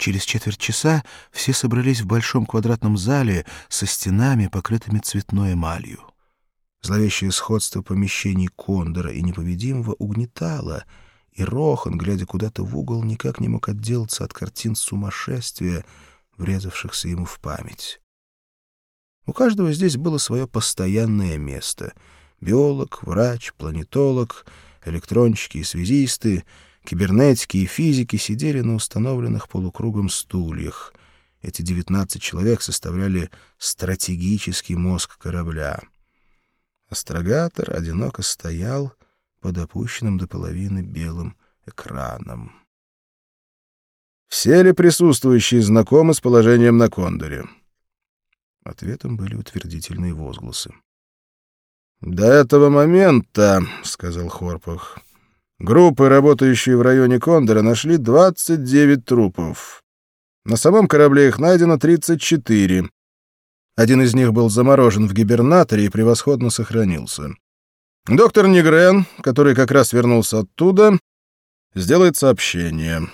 Через четверть часа все собрались в большом квадратном зале со стенами, покрытыми цветной эмалью. Зловещее сходство помещений Кондора и Непобедимого угнетало, и Рохан, глядя куда-то в угол, никак не мог отделаться от картин сумасшествия, врезавшихся ему в память. У каждого здесь было свое постоянное место. Биолог, врач, планетолог, электронщики и связисты, кибернетики и физики сидели на установленных полукругом стульях. Эти 19 человек составляли стратегический мозг корабля. Астрогатор одиноко стоял под опущенным до половины белым экраном. «Все ли присутствующие знакомы с положением на Кондоре?» Ответом были утвердительные возгласы. «До этого момента, — сказал Хорпах, — группы, работающие в районе Кондора, нашли 29 трупов. На самом корабле их найдено 34. Один из них был заморожен в гибернаторе и превосходно сохранился. Доктор Нигрен, который как раз вернулся оттуда, сделает сообщение».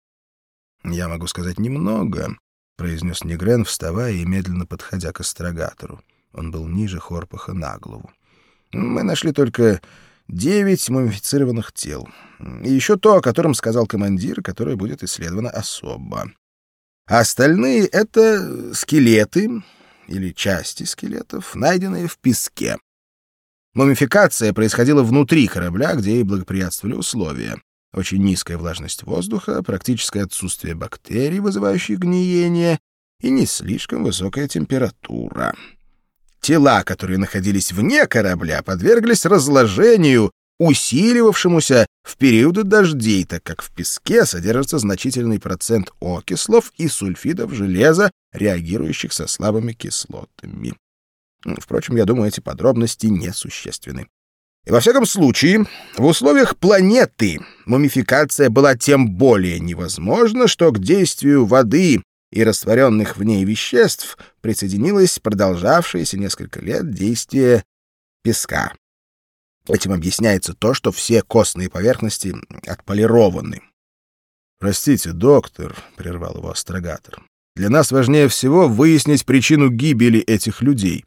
«Я могу сказать немного», — произнес Нигрен, вставая и медленно подходя к астрогатору. Он был ниже Хорпаха на голову. «Мы нашли только 9 мумифицированных тел. И еще то, о котором сказал командир, которое будет исследовано особо. А остальные — это скелеты или части скелетов, найденные в песке. Мумификация происходила внутри корабля, где и благоприятствовали условия. Очень низкая влажность воздуха, практическое отсутствие бактерий, вызывающих гниение, и не слишком высокая температура. Тела, которые находились вне корабля, подверглись разложению, усиливавшемуся в периоды дождей, так как в песке содержится значительный процент окислов и сульфидов железа, реагирующих со слабыми кислотами. Впрочем, я думаю, эти подробности несущественны. И во всяком случае, в условиях планеты мумификация была тем более невозможна, что к действию воды и растворенных в ней веществ присоединилось продолжавшееся несколько лет действие песка. Этим объясняется то, что все костные поверхности отполированы. «Простите, доктор», — прервал его астрогатор, — «для нас важнее всего выяснить причину гибели этих людей».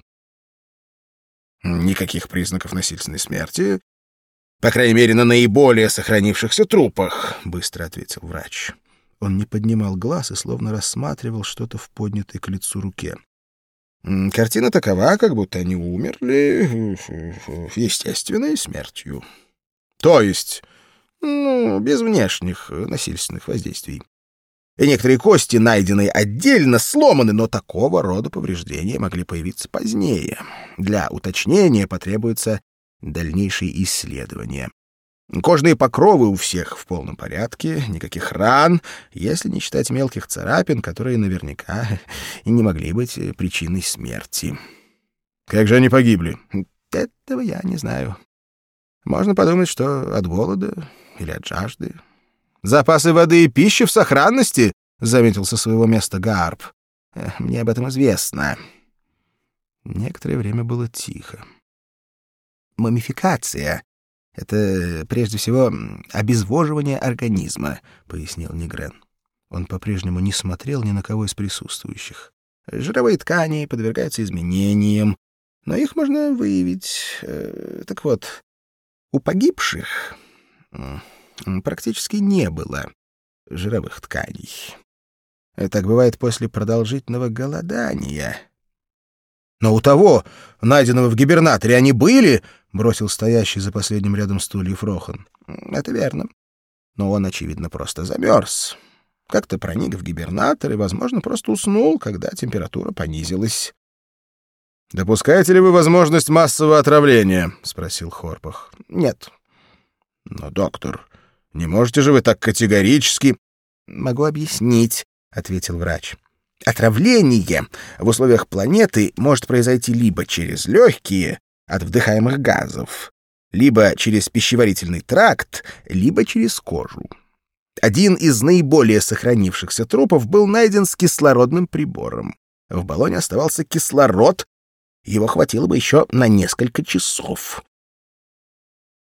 «Никаких признаков насильственной смерти, по крайней мере, на наиболее сохранившихся трупах», — быстро ответил врач. Он не поднимал глаз и словно рассматривал что-то в поднятой к лицу руке. «Картина такова, как будто они умерли естественной смертью. То есть, без внешних насильственных воздействий. И некоторые кости, найденные отдельно, сломаны, но такого рода повреждения могли появиться позднее. Для уточнения потребуются дальнейшие исследования. Кожные покровы у всех в полном порядке, никаких ран, если не считать мелких царапин, которые наверняка и не могли быть причиной смерти. Как же они погибли? Этого я не знаю. Можно подумать, что от голода или от жажды. «Запасы воды и пищи в сохранности», — заметил со своего места Гарп. «Мне об этом известно». Некоторое время было тихо. «Мумификация — это, прежде всего, обезвоживание организма», — пояснил Нигрен. Он по-прежнему не смотрел ни на кого из присутствующих. «Жировые ткани подвергаются изменениям, но их можно выявить. Так вот, у погибших практически не было жировых тканей. Так бывает после продолжительного голодания». «Но у того, найденного в гибернаторе, они были?» — бросил стоящий за последним рядом стульев Рохан. «Это верно. Но он, очевидно, просто замерз. Как-то проник в гибернатор и, возможно, просто уснул, когда температура понизилась». «Допускаете ли вы возможность массового отравления?» — спросил Хорпах. «Нет». «Но, доктор, не можете же вы так категорически...» «Могу объяснить», — ответил врач. «Отравление в условиях планеты может произойти либо через легкие от вдыхаемых газов, либо через пищеварительный тракт, либо через кожу. Один из наиболее сохранившихся трупов был найден с кислородным прибором. В баллоне оставался кислород, его хватило бы еще на несколько часов.